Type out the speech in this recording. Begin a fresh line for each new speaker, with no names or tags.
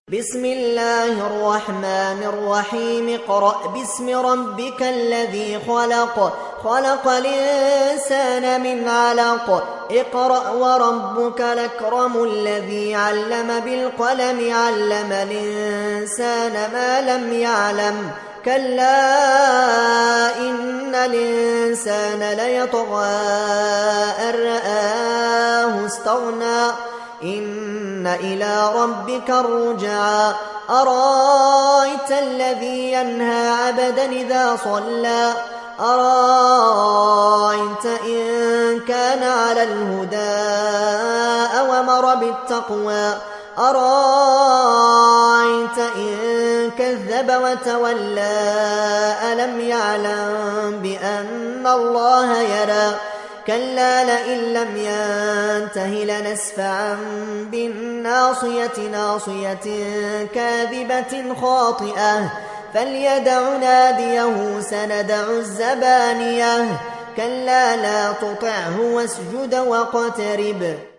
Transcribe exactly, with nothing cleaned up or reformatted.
بسم الله الرحمن الرحيم اقرأ باسم ربك الذي خلق خلق الإنسان من علق اقرأ وربك الأكرم الذي علم بالقلم علم الإنسان ما لم يعلم كلا إن الإنسان ليطغى أن رآه استغنى إن إلى ربك الرجعى أرأيت الذي ينهى عبدا إذا صلى أرأيت إن كان على الهدى أو أمر بالتقوى أرأيت إن كذب وتولى ألم يعلم بأن الله يرى كلا لئن لم ينته لنسفعا بالناصية ناصية كاذبة خاطئة فليدع ناديه سندع الزبانية كلا لا تطعه واسجد واقترب.